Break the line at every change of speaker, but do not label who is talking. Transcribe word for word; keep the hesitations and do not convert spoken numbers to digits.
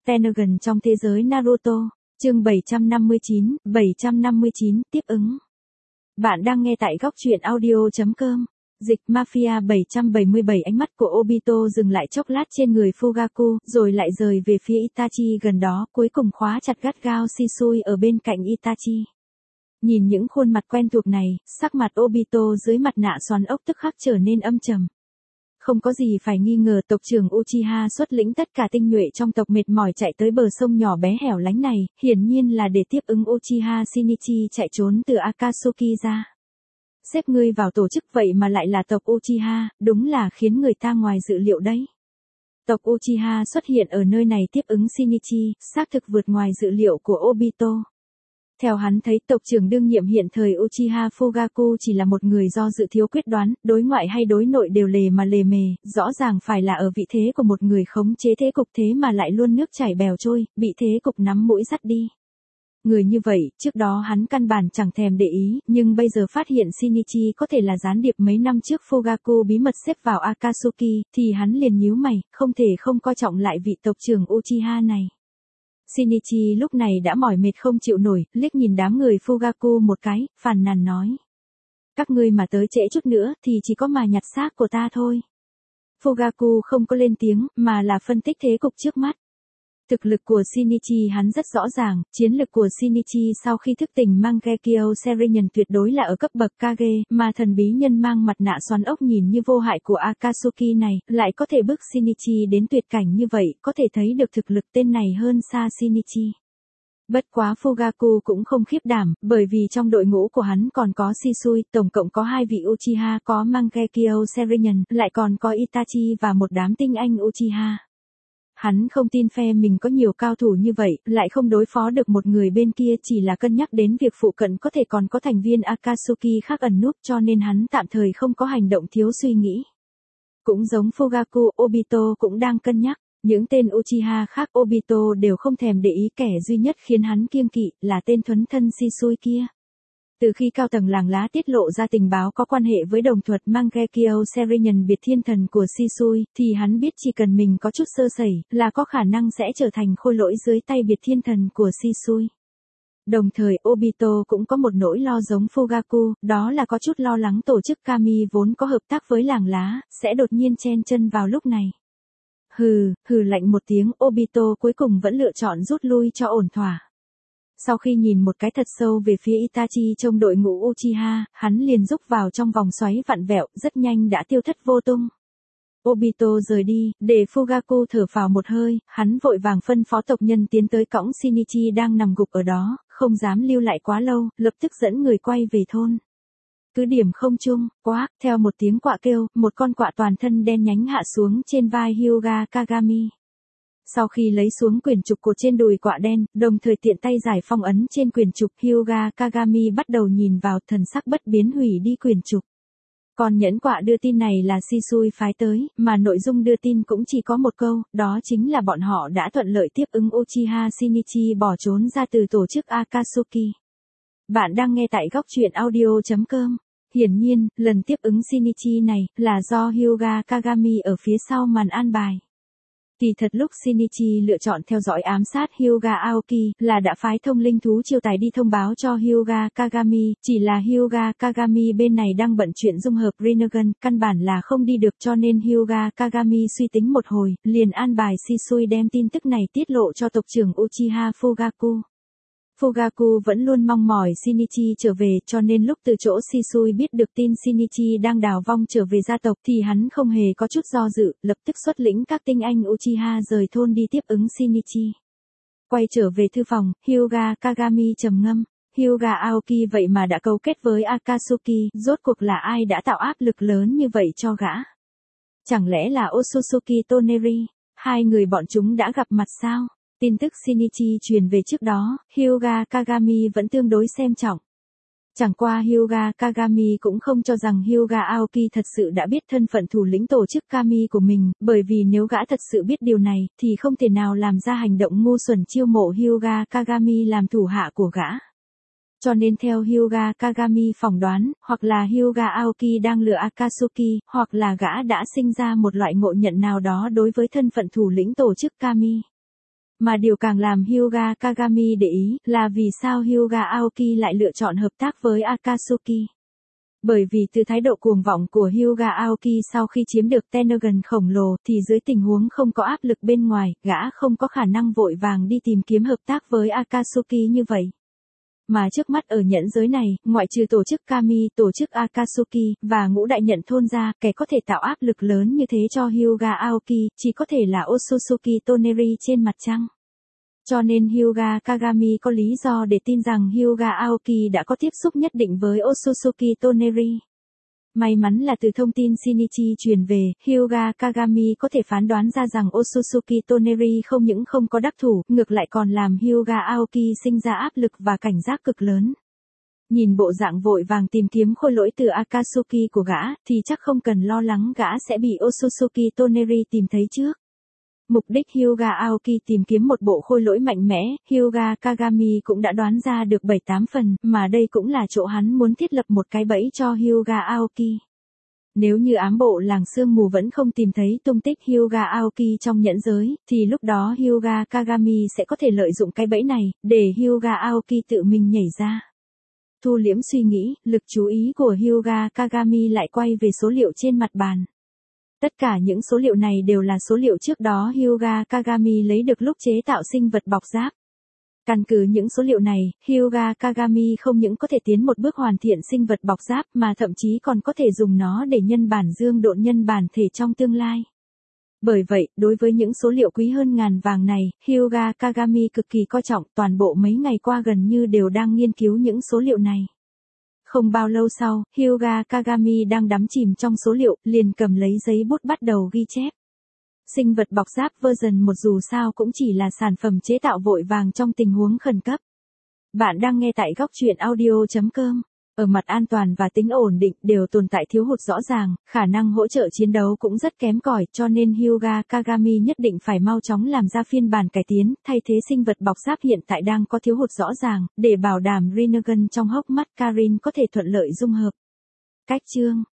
Pentagon trong thế giới Naruto, chương bảy trăm năm mươi chín, bảy trăm năm mươi chín, tiếp ứng. Bạn đang nghe tại góc truyện audio chấm com. Dịch Mafia bảy trăm bảy mươi bảy. Ánh mắt của Obito dừng lại chốc lát trên người Fugaku, rồi lại rời về phía Itachi gần đó, cuối cùng khóa chặt gắt gao Shisui ở bên cạnh Itachi. Nhìn những khuôn mặt quen thuộc này, sắc mặt Obito dưới mặt nạ xoắn ốc tức khắc trở nên âm trầm. Không có gì phải nghi ngờ, tộc trưởng Uchiha xuất lĩnh tất cả tinh nhuệ trong tộc mệt mỏi chạy tới bờ sông nhỏ bé hẻo lánh này, hiển nhiên là để tiếp ứng Uchiha Shinichi chạy trốn từ Akatsuki ra. Xếp ngươi vào tổ chức vậy mà lại là tộc Uchiha, đúng là khiến người ta ngoài dự liệu đấy. Tộc Uchiha xuất hiện ở nơi này tiếp ứng Shinichi, xác thực vượt ngoài dự liệu của Obito. Theo hắn thấy, tộc trưởng đương nhiệm hiện thời Uchiha Fugaku chỉ là một người do dự thiếu quyết đoán, đối ngoại hay đối nội đều lề mà lề mề, rõ ràng phải là ở vị thế của một người khống chế thế cục, thế mà lại luôn nước chảy bèo trôi, bị thế cục nắm mũi dắt đi. Người như vậy, trước đó hắn căn bản chẳng thèm để ý, nhưng bây giờ phát hiện Shinichi có thể là gián điệp mấy năm trước Fugaku bí mật xếp vào Akatsuki, thì hắn liền nhíu mày, không thể không coi trọng lại vị tộc trưởng Uchiha này. Shinichi lúc này đã mỏi mệt không chịu nổi, liếc nhìn đám người Fugaku một cái, phàn nàn nói. Các ngươi mà tới trễ chút nữa thì chỉ có mà nhặt xác của ta thôi. Fugaku không có lên tiếng, mà là phân tích thế cục trước mắt. Thực lực của Shinichi hắn rất rõ ràng, chiến lực của Shinichi sau khi thức tỉnh Mangekyo Sharingan tuyệt đối là ở cấp bậc Kage, mà thần bí nhân mang mặt nạ xoắn ốc nhìn như vô hại của Akatsuki này, lại có thể bước Shinichi đến tuyệt cảnh như vậy, có thể thấy được thực lực tên này hơn xa Shinichi. Bất quá Fugaku cũng không khiếp đảm, bởi vì trong đội ngũ của hắn còn có Shisui, tổng cộng có hai vị Uchiha, có Mangekyo Sharingan, lại còn có Itachi và một đám tinh anh Uchiha. Hắn không tin phe mình có nhiều cao thủ như vậy, lại không đối phó được một người bên kia, chỉ là cân nhắc đến việc phụ cận có thể còn có thành viên Akatsuki khác ẩn núp, cho nên hắn tạm thời không có hành động thiếu suy nghĩ. Cũng giống Fugaku, Obito cũng đang cân nhắc, những tên Uchiha khác Obito đều không thèm để ý, kẻ duy nhất khiến hắn kiêng kỵ là tên thuấn thân Shisui kia. Từ khi cao tầng làng lá tiết lộ ra tình báo có quan hệ với đồng thuật Mangekyo Sharingan biệt thiên thần của Shisui, thì hắn biết chỉ cần mình có chút sơ sẩy, là có khả năng sẽ trở thành khôi lỗi dưới tay biệt thiên thần của Shisui. Đồng thời Obito cũng có một nỗi lo giống Fugaku, đó là có chút lo lắng tổ chức Kami vốn có hợp tác với làng lá, sẽ đột nhiên chen chân vào lúc này. Hừ, hừ lạnh một tiếng, Obito cuối cùng vẫn lựa chọn rút lui cho ổn thỏa. Sau khi nhìn một cái thật sâu về phía Itachi trong đội ngũ Uchiha, hắn liền rúc vào trong vòng xoáy vặn vẹo, rất nhanh đã tiêu thất vô tung. Obito rời đi, để Fugaku thở phào một hơi, hắn vội vàng phân phó tộc nhân tiến tới cõng Shinichi đang nằm gục ở đó, không dám lưu lại quá lâu, lập tức dẫn người quay về thôn. Cứ điểm không trung, quác, theo một tiếng quạ kêu, một con quạ toàn thân đen nhánh hạ xuống trên vai Hyuga Kagami. Sau khi lấy xuống quyển trục của trên đùi quạ đen, đồng thời tiện tay giải phong ấn trên quyển trục, Hyuga Kagami bắt đầu nhìn vào, thần sắc bất biến hủy đi quyển trục. Còn nhẫn quạ đưa tin này là Shisui phái tới, mà nội dung đưa tin cũng chỉ có một câu, đó chính là bọn họ đã thuận lợi tiếp ứng Uchiha Shinichi bỏ trốn ra từ tổ chức Akatsuki. Bạn đang nghe tại góc truyện audio chấm com. Hiển nhiên, lần tiếp ứng Shinichi này là do Hyuga Kagami ở phía sau màn an bài. Kỳ thật lúc Shinichi lựa chọn theo dõi ám sát Hyuga Aoki là đã phái thông linh thú chiêu tài đi thông báo cho Hyuga Kagami, chỉ là Hyuga Kagami bên này đang bận chuyện dung hợp Rinnegan, căn bản là không đi được, cho nên Hyuga Kagami suy tính một hồi, liền an bài Shisui đem tin tức này tiết lộ cho tộc trưởng Uchiha Fugaku. Fugaku vẫn luôn mong mỏi Shinichi trở về, cho nên lúc từ chỗ Shisui biết được tin Shinichi đang đào vong trở về gia tộc thì hắn không hề có chút do dự, lập tức xuất lĩnh các tinh anh Uchiha rời thôn đi tiếp ứng Shinichi. Quay trở về thư phòng, Hyuga Kagami trầm ngâm, Hyuga Aoki vậy mà đã cấu kết với Akatsuki, rốt cuộc là ai đã tạo áp lực lớn như vậy cho gã? Chẳng lẽ là Otsutsuki Toneri? Hai người bọn chúng đã gặp mặt sao? Tin tức Shinichi truyền về trước đó, Hyuga Kagami vẫn tương đối xem trọng. Chẳng qua Hyuga Kagami cũng không cho rằng Hyuga Aoki thật sự đã biết thân phận thủ lĩnh tổ chức Kami của mình, bởi vì nếu gã thật sự biết điều này, thì không thể nào làm ra hành động ngu xuẩn chiêu mộ Hyuga Kagami làm thủ hạ của gã. Cho nên theo Hyuga Kagami phỏng đoán, hoặc là Hyuga Aoki đang lừa Akatsuki, hoặc là gã đã sinh ra một loại ngộ nhận nào đó đối với thân phận thủ lĩnh tổ chức Kami. Mà điều càng làm Hyuga Kagami để ý là vì sao Hyuga Aoki lại lựa chọn hợp tác với Akatsuki. Bởi vì từ thái độ cuồng vọng của Hyuga Aoki sau khi chiếm được Tennogan khổng lồ thì dưới tình huống không có áp lực bên ngoài, gã không có khả năng vội vàng đi tìm kiếm hợp tác với Akatsuki như vậy. Mà trước mắt ở nhẫn giới này, ngoại trừ tổ chức Kami, tổ chức Akatsuki, và ngũ đại nhận thôn ra, kẻ có thể tạo áp lực lớn như thế cho Hyuga Aoki, chỉ có thể là Otsutsuki Toneri trên mặt trăng. Cho nên Hyuga Kagami có lý do để tin rằng Hyuga Aoki đã có tiếp xúc nhất định với Otsutsuki Toneri. May mắn là từ thông tin Shinichi truyền về, Hyuga Kagami có thể phán đoán ra rằng Otsutsuki Toneri không những không có đắc thủ, ngược lại còn làm Hyuga Aoki sinh ra áp lực và cảnh giác cực lớn. Nhìn bộ dạng vội vàng tìm kiếm khôi lỗi từ Akatsuki của gã, thì chắc không cần lo lắng gã sẽ bị Otsutsuki Toneri tìm thấy trước. Mục đích Hyuga Aoki tìm kiếm một bộ khôi lỗi mạnh mẽ, Hyuga Kagami cũng đã đoán ra được bảy tám phần, mà đây cũng là chỗ hắn muốn thiết lập một cái bẫy cho Hyuga Aoki. Nếu như ám bộ làng sương mù vẫn không tìm thấy tung tích Hyuga Aoki trong nhẫn giới, thì lúc đó Hyuga Kagami sẽ có thể lợi dụng cái bẫy này, để Hyuga Aoki tự mình nhảy ra. Thu liễm suy nghĩ, lực chú ý của Hyuga Kagami lại quay về số liệu trên mặt bàn. Tất cả những số liệu này đều là số liệu trước đó Hyuga Kagami lấy được lúc chế tạo sinh vật bọc giáp. Căn cứ những số liệu này, Hyuga Kagami không những có thể tiến một bước hoàn thiện sinh vật bọc giáp mà thậm chí còn có thể dùng nó để nhân bản dương độn nhân bản thể trong tương lai. Bởi vậy, đối với những số liệu quý hơn ngàn vàng này, Hyuga Kagami cực kỳ coi trọng, toàn bộ mấy ngày qua gần như đều đang nghiên cứu những số liệu này. Không bao lâu sau, Hyuga Kagami đang đắm chìm trong số liệu, liền cầm lấy giấy bút bắt đầu ghi chép. Sinh vật bọc giáp version một dù sao cũng chỉ là sản phẩm chế tạo vội vàng trong tình huống khẩn cấp. Bạn đang nghe tại góc truyện audio chấm com. Ở mặt an toàn và tính ổn định đều tồn tại thiếu hụt rõ ràng, khả năng hỗ trợ chiến đấu cũng rất kém cỏi, cho nên Hyuga Kagami nhất định phải mau chóng làm ra phiên bản cải tiến, thay thế sinh vật bọc giáp hiện tại đang có thiếu hụt rõ ràng, để bảo đảm Rinnegan trong hốc mắt Karin có thể thuận lợi dung hợp. Cách chương